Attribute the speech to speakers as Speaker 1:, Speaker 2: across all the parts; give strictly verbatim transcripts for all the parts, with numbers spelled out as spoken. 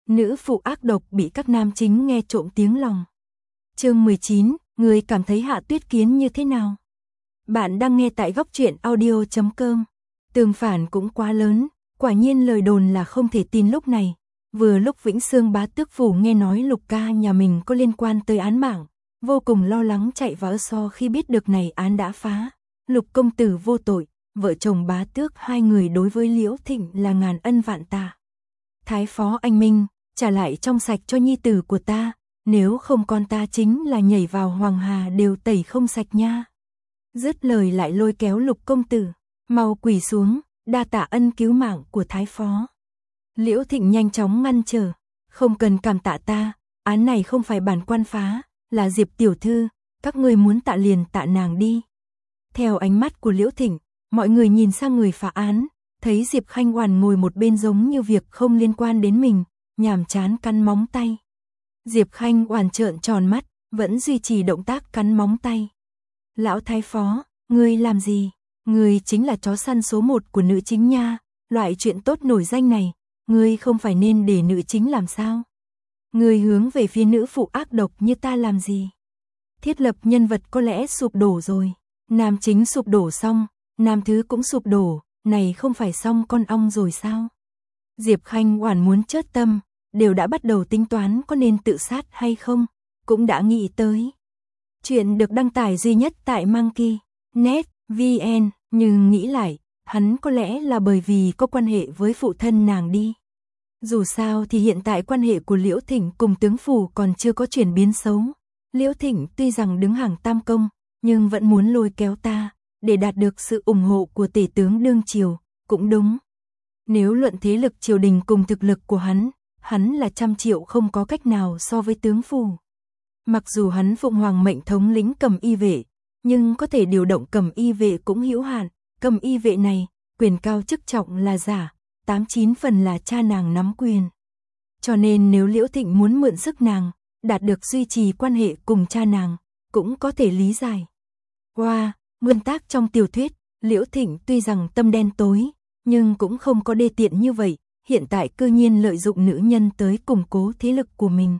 Speaker 1: Nữ phụ ác độc bị các nam chính nghe trộm tiếng lòng. Chương mười chín, người cảm thấy Hạ Tuyết Kiến như thế nào? Bạn đang nghe tại góc truyện audio chấm com. Tường phản cũng quá lớn, quả nhiên lời đồn là không thể tin lúc này. Vừa lúc Vĩnh Xương Bá Tước phủ nghe nói Lục ca nhà mình có liên quan tới án mạng, vô cùng lo lắng chạy vào so khi biết được này án đã phá. Lục công tử vô tội, vợ chồng Bá Tước hai người đối với Liễu Thịnh là ngàn ân vạn tạ. Thái phó anh minh, trả lại trong sạch cho nhi tử của ta, nếu không con ta chính là nhảy vào hoàng hà đều tẩy không sạch nha. Dứt lời lại lôi kéo Lục công tử, mau quỳ xuống, đa tạ ân cứu mạng của thái phó. Liễu Thịnh nhanh chóng ngăn trở, không cần cảm tạ ta, án này không phải bản quan phá, là Diệp tiểu thư, các người muốn tạ liền tạ nàng đi. Theo ánh mắt của Liễu Thịnh, mọi người nhìn sang người phá án, thấy Diệp Khanh Hoàn ngồi một bên giống như việc không liên quan đến mình, nhàm chán cắn móng tay. Diệp Khanh Hoàn trợn tròn mắt, vẫn duy trì động tác cắn móng tay. Lão thái phó, ngươi làm gì? Ngươi chính là chó săn số một của nữ chính nha, loại chuyện tốt nổi danh này, ngươi không phải nên để nữ chính làm sao? Ngươi hướng về phía nữ phụ ác độc như ta làm gì? Thiết lập nhân vật có lẽ sụp đổ rồi, nam chính sụp đổ xong, nam thứ cũng sụp đổ, này không phải xong con ong rồi sao? Diệp Khanh Hoàn muốn chớt tâm, đều đã bắt đầu tính toán có nên tự sát hay không, cũng đã nghĩ tới. Chuyện được đăng tải duy nhất tại Monkey chấm net chấm vn, nhưng nghĩ lại, hắn có lẽ là bởi vì có quan hệ với phụ thân nàng đi. Dù sao thì hiện tại quan hệ của Liễu Thịnh cùng tướng phủ còn chưa có chuyển biến xấu. Liễu Thịnh tuy rằng đứng hàng tam công, nhưng vẫn muốn lôi kéo ta, để đạt được sự ủng hộ của tể tướng đương triều, cũng đúng. Nếu luận thế lực triều đình cùng thực lực của hắn, hắn là trăm triệu không có cách nào so với tướng phủ. Mặc dù hắn phụng hoàng mệnh thống lĩnh Cầm Y vệ, nhưng có thể điều động Cầm Y vệ cũng hữu hạn, Cầm Y vệ này, quyền cao chức trọng là giả, tám chín phần là cha nàng nắm quyền. Cho nên nếu Liễu Thịnh muốn mượn sức nàng, đạt được duy trì quan hệ cùng cha nàng, cũng có thể lý giải. Wow, nguyên tác trong tiểu thuyết, Liễu Thịnh tuy rằng tâm đen tối, nhưng cũng không có đê tiện như vậy, hiện tại cư nhiên lợi dụng nữ nhân tới củng cố thế lực của mình.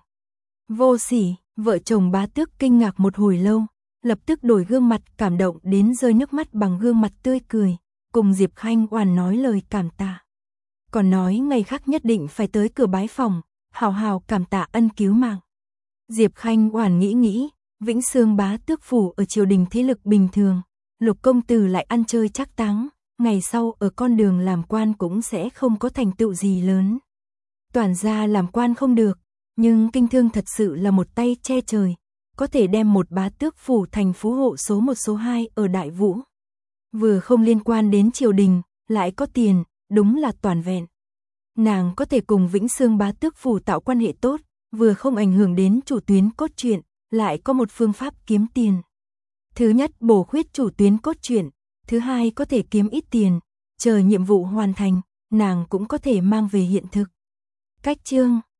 Speaker 1: Vô sỉ, vợ chồng Bá Tước kinh ngạc một hồi lâu, lập tức đổi gương mặt cảm động đến rơi nước mắt bằng gương mặt tươi cười, cùng Diệp Khanh Hoàn nói lời cảm tạ. Còn nói ngày khác nhất định phải tới cửa bái phòng, hào hào cảm tạ ân cứu mạng. Diệp Khanh Hoàn nghĩ nghĩ, Vĩnh Xương Bá Tước phủ ở triều đình thế lực bình thường, Lục công tử lại ăn chơi trác táng, ngày sau ở con đường làm quan cũng sẽ không có thành tựu gì lớn. Toàn gia làm quan không được, nhưng kinh thương thật sự là một tay che trời, có thể đem một Bá Tước phủ thành phú hộ số một số hai ở Đại Vũ. Vừa không liên quan đến triều đình, lại có tiền, đúng là toàn vẹn. Nàng có thể cùng Vĩnh Xương Bá Tước phủ tạo quan hệ tốt, vừa không ảnh hưởng đến chủ tuyến cốt truyện, lại có một phương pháp kiếm tiền. Thứ nhất bổ khuyết chủ tuyến cốt truyện, thứ hai có thể kiếm ít tiền, chờ nhiệm vụ hoàn thành, nàng cũng có thể mang về hiện thực. Cách chương